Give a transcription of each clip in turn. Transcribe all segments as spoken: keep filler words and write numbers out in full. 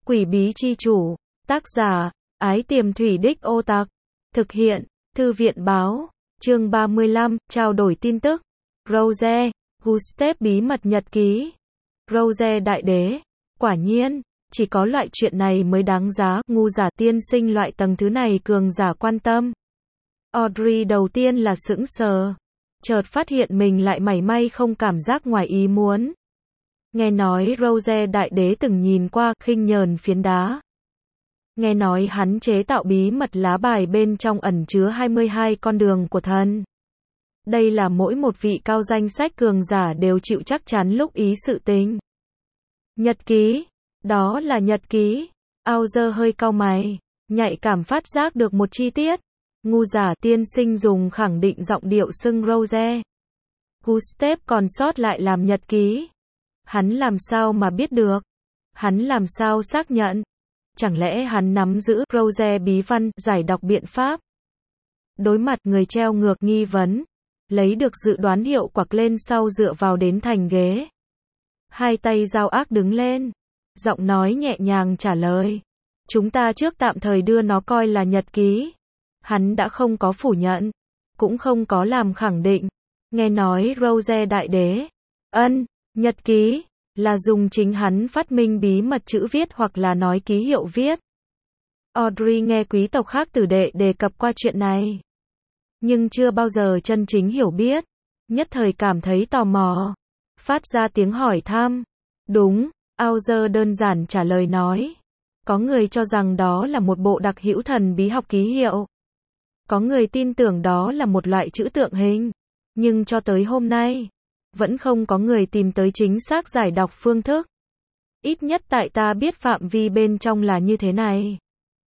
Quỷ bí chi chủ. Tác giả, Ái Tiềm Thủy Đích Ô Tặc. Thực hiện, Thư viện báo. Chương ba mươi lăm, trao đổi tin tức. Rose, Gustav bí mật nhật ký. Rose đại đế. Quả nhiên, chỉ có loại chuyện này mới đáng giá, ngu giả tiên sinh loại tầng thứ này cường giả quan tâm. Audrey đầu tiên là sững sờ. Chợt phát hiện mình lại mảy may không cảm giác ngoài ý muốn. Nghe nói Rose đại đế từng nhìn qua, khinh nhờn phiến đá. Nghe nói hắn chế tạo bí mật lá bài bên trong ẩn chứa hai mươi hai con đường của thần. Đây là mỗi một vị cao danh sách cường giả đều chịu chắc chắn lúc ý sự tình. Nhật ký. Đó là nhật ký. Auger hơi cau mày, nhạy cảm phát giác được một chi tiết. Ngu giả tiên sinh dùng khẳng định giọng điệu xưng Rose. Gustav còn sót lại làm nhật ký. Hắn làm sao mà biết được? Hắn làm sao xác nhận? Chẳng lẽ hắn nắm giữ Rose bí văn, giải đọc biện pháp? Đối mặt người treo ngược nghi vấn, lấy được dự đoán hiệu quặc lên sau dựa vào đến thành ghế. Hai tay giao ác đứng lên, giọng nói nhẹ nhàng trả lời. Chúng ta trước tạm thời đưa nó coi là nhật ký. Hắn đã không có phủ nhận, cũng không có làm khẳng định. Nghe nói Rose đại đế. Ân, nhật ký, là dùng chính hắn phát minh bí mật chữ viết hoặc là nói ký hiệu viết. Audrey nghe quý tộc khác tử đệ đề cập qua chuyện này, nhưng chưa bao giờ chân chính hiểu biết. Nhất thời cảm thấy tò mò, phát ra tiếng hỏi thăm. Đúng, Auger đơn giản trả lời nói. Có người cho rằng đó là một bộ đặc hữu thần bí học ký hiệu. Có người tin tưởng đó là một loại chữ tượng hình. Nhưng cho tới hôm nay, vẫn không có người tìm tới chính xác giải đọc phương thức. Ít nhất tại ta biết phạm vi bên trong là như thế này.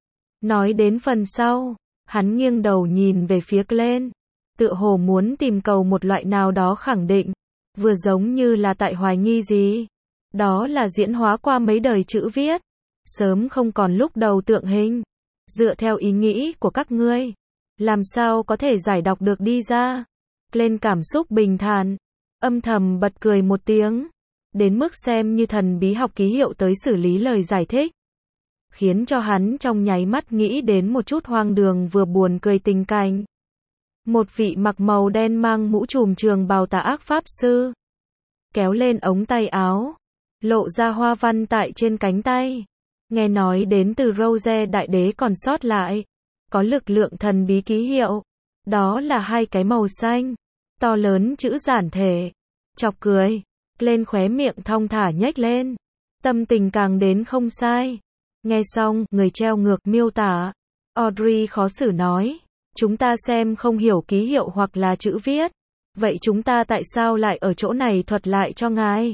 Nói đến phần sau, hắn nghiêng đầu nhìn về phía Glenn, tựa hồ muốn tìm cầu một loại nào đó khẳng định, vừa giống như là tại hoài nghi gì. Đó là diễn hóa qua mấy đời chữ viết, sớm không còn lúc đầu tượng hình. Dựa theo ý nghĩ của các ngươi, làm sao có thể giải đọc được đi ra? Glenn cảm xúc bình thản, âm thầm bật cười một tiếng, đến mức xem như thần bí học ký hiệu tới xử lý lời giải thích, khiến cho hắn trong nháy mắt nghĩ đến một chút hoang đường vừa buồn cười tình cảnh. Một vị mặc màu đen mang mũ trùm trường bào tà ác pháp sư, kéo lên ống tay áo, lộ ra hoa văn tại trên cánh tay. Nghe nói đến từ Rose đại đế còn sót lại, có lực lượng thần bí ký hiệu. Đó là hai cái màu xanh, to lớn chữ giản thể. Chọc cười, lên khóe miệng thong thả nhếch lên. Tâm tình càng đến không sai. Nghe xong, người treo ngược miêu tả. Audrey khó xử nói. Chúng ta xem không hiểu ký hiệu hoặc là chữ viết. Vậy chúng ta tại sao lại ở chỗ này thuật lại cho ngài?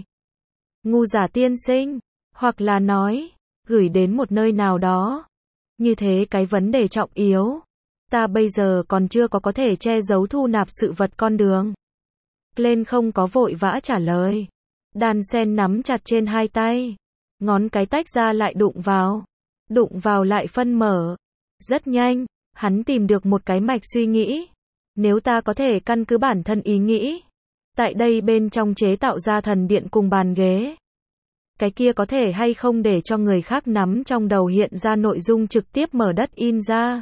Ngu giả tiên sinh. Hoặc là nói, gửi đến một nơi nào đó. Như thế cái vấn đề trọng yếu. Ta bây giờ còn chưa có có thể che giấu thu nạp sự vật con đường. Glenn không có vội vã trả lời. Đan sen nắm chặt trên hai tay. Ngón cái tách ra lại đụng vào. Đụng vào lại phân mở. Rất nhanh, hắn tìm được một cái mạch suy nghĩ. Nếu ta có thể căn cứ bản thân ý nghĩ, tại đây bên trong chế tạo ra thần điện cùng bàn ghế, cái kia có thể hay không để cho người khác nắm trong đầu hiện ra nội dung trực tiếp mở đất in ra.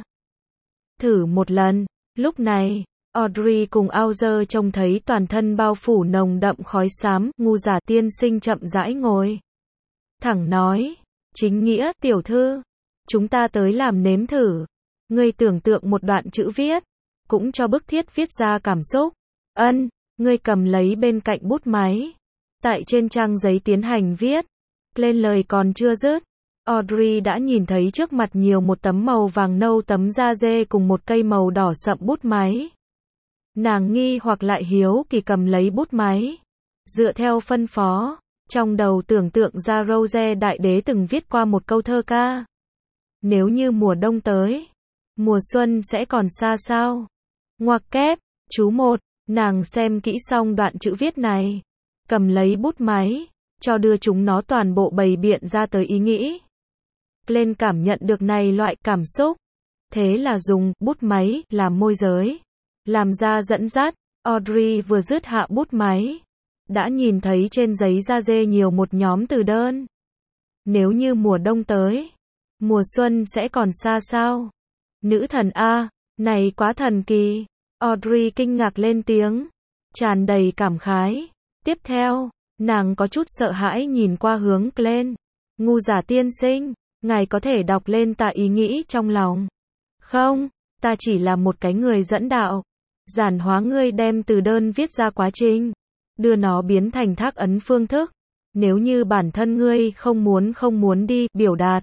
Thử một lần. Lúc này, Audrey cùng Auger trông thấy toàn thân bao phủ nồng đậm khói xám. Ngu giả tiên sinh chậm rãi ngồi thẳng nói. Chính nghĩa, tiểu thư. Chúng ta tới làm nếm thử. Ngươi tưởng tượng một đoạn chữ viết, cũng cho bức thiết viết ra cảm xúc. Ân, ngươi cầm lấy bên cạnh bút máy. Tại trên trang giấy tiến hành viết. Lên lời còn chưa dứt, Audrey đã nhìn thấy trước mặt nhiều một tấm màu vàng nâu tấm da dê cùng một cây màu đỏ sậm bút máy. Nàng nghi hoặc lại hiếu kỳ cầm lấy bút máy. Dựa theo phân phó, trong đầu tưởng tượng ra Rose đại đế từng viết qua một câu thơ ca. Nếu như mùa đông tới, mùa xuân sẽ còn xa sao? Ngoặc kép, chú một, nàng xem kỹ xong đoạn chữ viết này, cầm lấy bút máy, cho đưa chúng nó toàn bộ bày biện ra tới ý nghĩ. Glenn cảm nhận được này loại cảm xúc. Thế là dùng bút máy làm môi giới, làm ra dẫn dắt. Audrey vừa dứt hạ bút máy, đã nhìn thấy trên giấy da dê nhiều một nhóm từ đơn. Nếu như mùa đông tới, mùa xuân sẽ còn xa sao? Nữ thần A, này quá thần kỳ. Audrey kinh ngạc lên tiếng, tràn đầy cảm khái. Tiếp theo, nàng có chút sợ hãi nhìn qua hướng Glenn. Ngu giả tiên sinh, ngài có thể đọc lên ta ý nghĩ trong lòng. Không, ta chỉ là một cái người dẫn đạo. Giản hóa ngươi đem từ đơn viết ra quá trình, đưa nó biến thành thác ấn phương thức. Nếu như bản thân ngươi không muốn không muốn đi biểu đạt,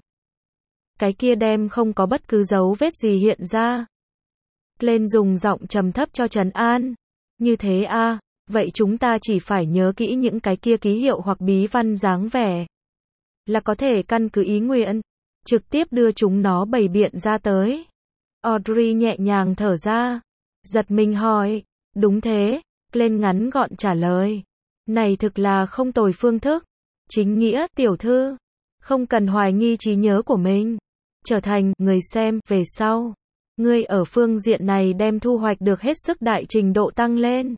cái kia đem không có bất cứ dấu vết gì hiện ra. Lên dùng giọng trầm thấp cho trấn an. Như thế a, à, vậy chúng ta chỉ phải nhớ kỹ những cái kia ký hiệu hoặc bí văn dáng vẻ, là có thể căn cứ ý nguyện, trực tiếp đưa chúng nó bày biện ra tới. Audrey nhẹ nhàng thở ra, giật mình hỏi, đúng thế, lên ngắn gọn trả lời. Này thực là không tồi phương thức. Chính nghĩa, tiểu thư, không cần hoài nghi trí nhớ của mình. Trở thành người xem về sau. Ngươi ở phương diện này đem thu hoạch được hết sức đại trình độ tăng lên.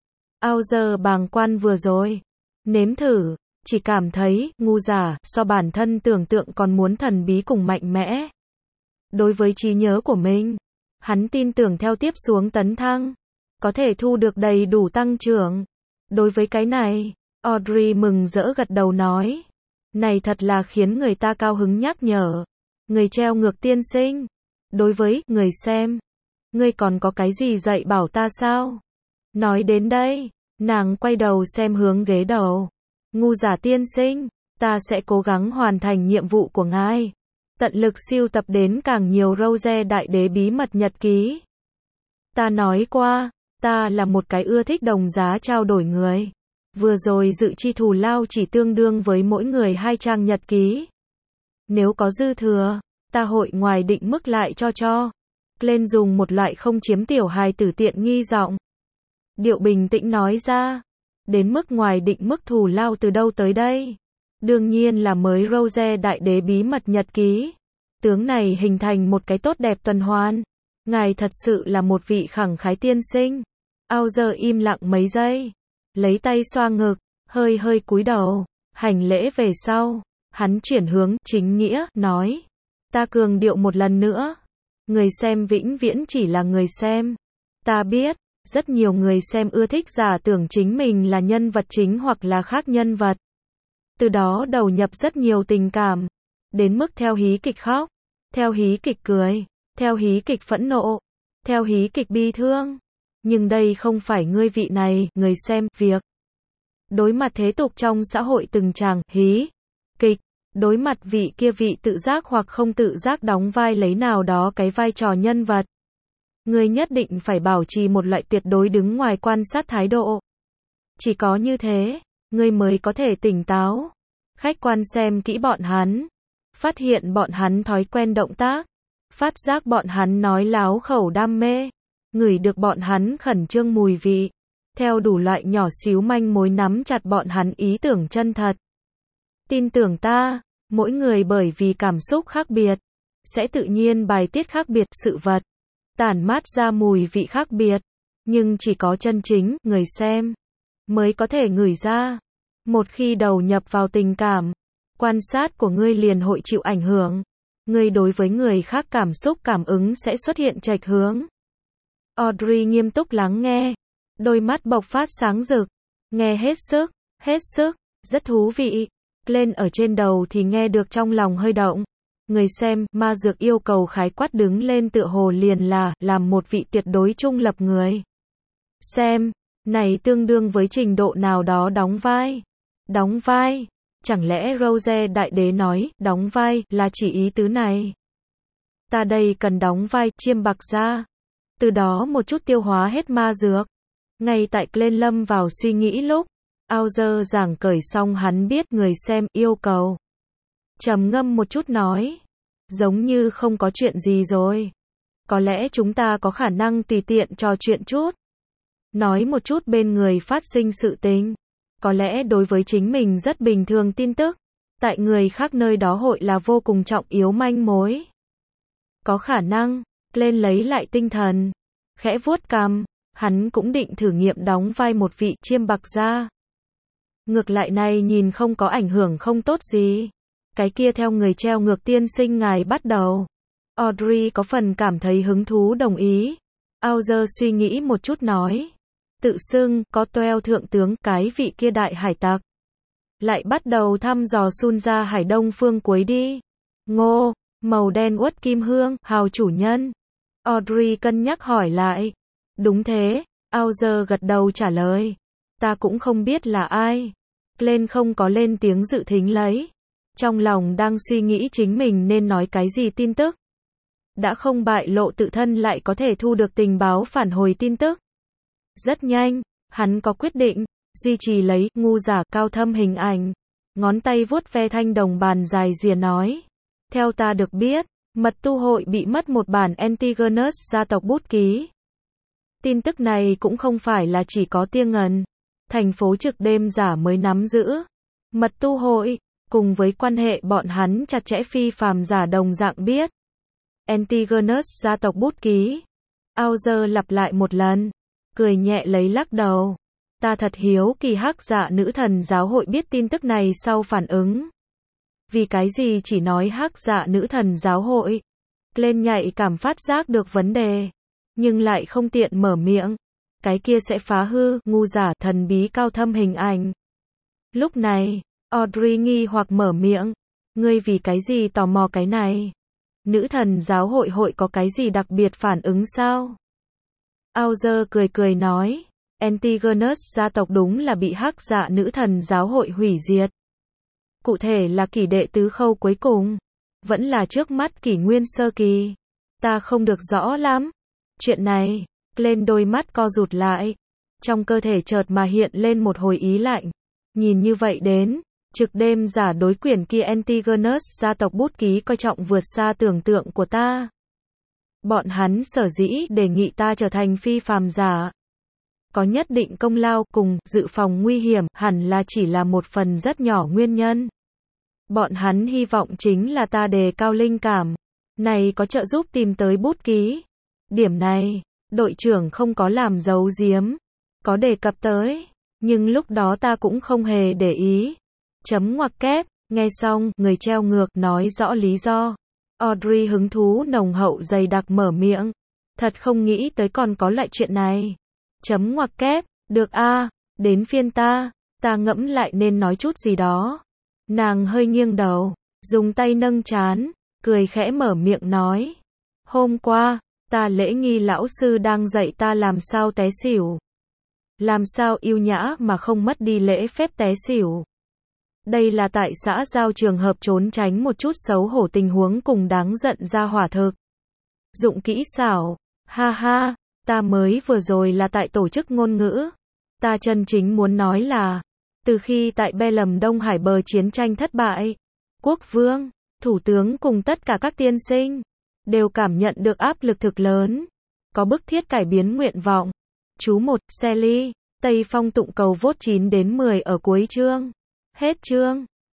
Ao giờ bàng quan vừa rồi, nếm thử, chỉ cảm thấy, ngu giả, so bản thân tưởng tượng còn muốn thần bí cùng mạnh mẽ. Đối với trí nhớ của mình, hắn tin tưởng theo tiếp xuống tấn thăng, có thể thu được đầy đủ tăng trưởng. Đối với cái này, Audrey mừng rỡ gật đầu nói. Này thật là khiến người ta cao hứng nhắc nhở. Người treo ngược tiên sinh. Đối với người xem, ngươi còn có cái gì dạy bảo ta sao? Nói đến đây, nàng quay đầu xem hướng ghế đầu. Ngu giả tiên sinh, ta sẽ cố gắng hoàn thành nhiệm vụ của ngài. Tận lực siêu tập đến càng nhiều Rose đại đế bí mật nhật ký. Ta nói qua, ta là một cái ưa thích đồng giá trao đổi người. Vừa rồi dự chi thù lao chỉ tương đương với mỗi người hai trang nhật ký. Nếu có dư thừa, ta hội ngoài định mức lại cho cho. Lên dùng một loại không chiếm tiểu hài tử tiện nghi giọng. Điệu bình tĩnh nói ra. Đến mức ngoài định mức thù lao từ đâu tới đây? Đương nhiên là mới Rose đại đế bí mật nhật ký. Tướng này hình thành một cái tốt đẹp tuần hoàn. Ngài thật sự là một vị khẳng khái tiên sinh. Ao giờ im lặng mấy giây. Lấy tay xoa ngực, hơi hơi cúi đầu. Hành lễ về sau. Hắn chuyển hướng chính nghĩa, nói. Ta cường điệu một lần nữa. Người xem vĩnh viễn chỉ là người xem. Ta biết, rất nhiều người xem ưa thích giả tưởng chính mình là nhân vật chính hoặc là khác nhân vật. Từ đó đầu nhập rất nhiều tình cảm. Đến mức theo hí kịch khóc, theo hí kịch cười, theo hí kịch phẫn nộ, theo hí kịch bi thương. Nhưng đây không phải ngươi vị này, người xem, việc. Đối mặt thế tục trong xã hội từng tràng hí kịch, đối mặt vị kia vị tự giác hoặc không tự giác đóng vai lấy nào đó cái vai trò nhân vật. Ngươi nhất định phải bảo trì một loại tuyệt đối đứng ngoài quan sát thái độ. Chỉ có như thế, ngươi mới có thể tỉnh táo, khách quan xem kỹ bọn hắn, phát hiện bọn hắn thói quen động tác, phát giác bọn hắn nói láo khẩu đam mê, ngửi được bọn hắn khẩn trương mùi vị, theo đủ loại nhỏ xíu manh mối nắm chặt bọn hắn ý tưởng chân thật. Tin tưởng ta, mỗi người bởi vì cảm xúc khác biệt, sẽ tự nhiên bài tiết khác biệt sự vật, tản mát ra mùi vị khác biệt, nhưng chỉ có chân chính, người xem, mới có thể ngửi ra. Một khi đầu nhập vào tình cảm, quan sát của ngươi liền hội chịu ảnh hưởng. Ngươi đối với người khác cảm xúc cảm ứng sẽ xuất hiện chệch hướng. Audrey nghiêm túc lắng nghe, đôi mắt bộc phát sáng rực, nghe hết sức, hết sức, rất thú vị. Lên ở trên đầu thì nghe được trong lòng hơi động. Người xem, ma dược yêu cầu khái quát đứng lên tựa hồ liền là, làm một vị tuyệt đối trung lập người. Xem, này tương đương với trình độ nào đó đóng vai. Đóng vai, chẳng lẽ Rose đại đế nói, đóng vai, là chỉ ý tứ này. Ta đây cần đóng vai, chiêm bạc ra. Từ đó một chút tiêu hóa hết ma dược. Ngay tại Glenn lâm vào suy nghĩ lúc, Auger giảng cởi xong hắn biết người xem yêu cầu. Trầm ngâm một chút nói, giống như không có chuyện gì rồi. Có lẽ chúng ta có khả năng tùy tiện trò chuyện chút. Nói một chút bên người phát sinh sự tình. Có lẽ đối với chính mình rất bình thường tin tức, tại người khác nơi đó hội là vô cùng trọng yếu manh mối. Có khả năng, lên lấy lại tinh thần, khẽ vuốt cằm, hắn cũng định thử nghiệm đóng vai một vị chiêm bạc gia. Ngược lại này nhìn không có ảnh hưởng không tốt gì. Cái kia theo người treo ngược tiên sinh ngài bắt đầu. Audrey có phần cảm thấy hứng thú đồng ý. Auger suy nghĩ một chút nói. Tự xưng, có toeo thượng tướng, cái vị kia đại hải tặc. Lại bắt đầu thăm dò Sun ra hải đông phương cuối đi. Ngô, màu đen uất kim hương, hào chủ nhân. Audrey cân nhắc hỏi lại. Đúng thế, Auger gật đầu trả lời. Ta cũng không biết là ai. Glenn không có lên tiếng dự thính lấy. Trong lòng đang suy nghĩ chính mình nên nói cái gì tin tức. Đã không bại lộ tự thân lại có thể thu được tình báo phản hồi tin tức. Rất nhanh, hắn có quyết định, duy trì lấy, ngu giả cao thâm hình ảnh. Ngón tay vuốt ve thanh đồng bàn dài rìa nói. Theo ta được biết, mật tu hội bị mất một bản Antigonus gia tộc bút ký. Tin tức này cũng không phải là chỉ có Tia Ngần, thành phố trực đêm giả mới nắm giữ. Mật tu hội, cùng với quan hệ bọn hắn chặt chẽ phi phàm giả đồng dạng biết. Antigonus gia tộc bút ký. Auger lặp lại một lần, cười nhẹ lấy lắc đầu. Ta thật hiếu kỳ hắc dạ nữ thần giáo hội biết tin tức này sau phản ứng. Vì cái gì chỉ nói hắc dạ nữ thần giáo hội? Lên nhạy cảm phát giác được vấn đề, nhưng lại không tiện mở miệng. Cái kia sẽ phá hư, ngu giả thần bí cao thâm hình ảnh. Lúc này, Audrey nghi hoặc mở miệng. Ngươi vì cái gì tò mò cái này? Nữ thần giáo hội hội có cái gì đặc biệt phản ứng sao? Auger cười cười nói. Antigonus gia tộc đúng là bị hắc dạ nữ thần giáo hội hủy diệt. Cụ thể là kỷ đệ tứ khâu cuối cùng. Vẫn là trước mắt kỷ nguyên sơ kỳ. Ta không được rõ lắm. Chuyện này, lên đôi mắt co rụt lại. Trong cơ thể chợt mà hiện lên một hồi ý lạnh. Nhìn như vậy đến, trực đêm giả đối quyển kia Antigonus gia tộc bút ký coi trọng vượt xa tưởng tượng của ta. Bọn hắn sở dĩ đề nghị ta trở thành phi phàm giả. Có nhất định công lao cùng dự phòng nguy hiểm hẳn là chỉ là một phần rất nhỏ nguyên nhân. Bọn hắn hy vọng chính là ta đề cao linh cảm. Này có trợ giúp tìm tới bút ký. Điểm này, đội trưởng không có làm giấu giếm. Có đề cập tới. Nhưng lúc đó ta cũng không hề để ý. Chấm ngoặc kép, nghe xong, người treo ngược nói rõ lý do. Audrey hứng thú nồng hậu dày đặc mở miệng. Thật không nghĩ tới còn có loại chuyện này. Chấm ngoặc kép, được a, đến phiên ta, ta ngẫm lại nên nói chút gì đó. Nàng hơi nghiêng đầu, dùng tay nâng trán, cười khẽ mở miệng nói. Hôm qua, ta lễ nghi lão sư đang dạy ta làm sao té xỉu. Làm sao yêu nhã mà không mất đi lễ phép té xỉu. Đây là tại xã giao trường hợp trốn tránh một chút xấu hổ tình huống cùng đáng giận ra hỏa thực. Dụng kỹ xảo, ha ha, ta mới vừa rồi là tại tổ chức ngôn ngữ. Ta chân chính muốn nói là, từ khi tại Be Lầm Đông Hải bờ chiến tranh thất bại, quốc vương, thủ tướng cùng tất cả các tiên sinh, đều cảm nhận được áp lực thực lớn. Có bức thiết cải biến nguyện vọng. Chú một, Sally, Tây Phong tụng cầu vote chín đến mười ở cuối chương. Hết chương.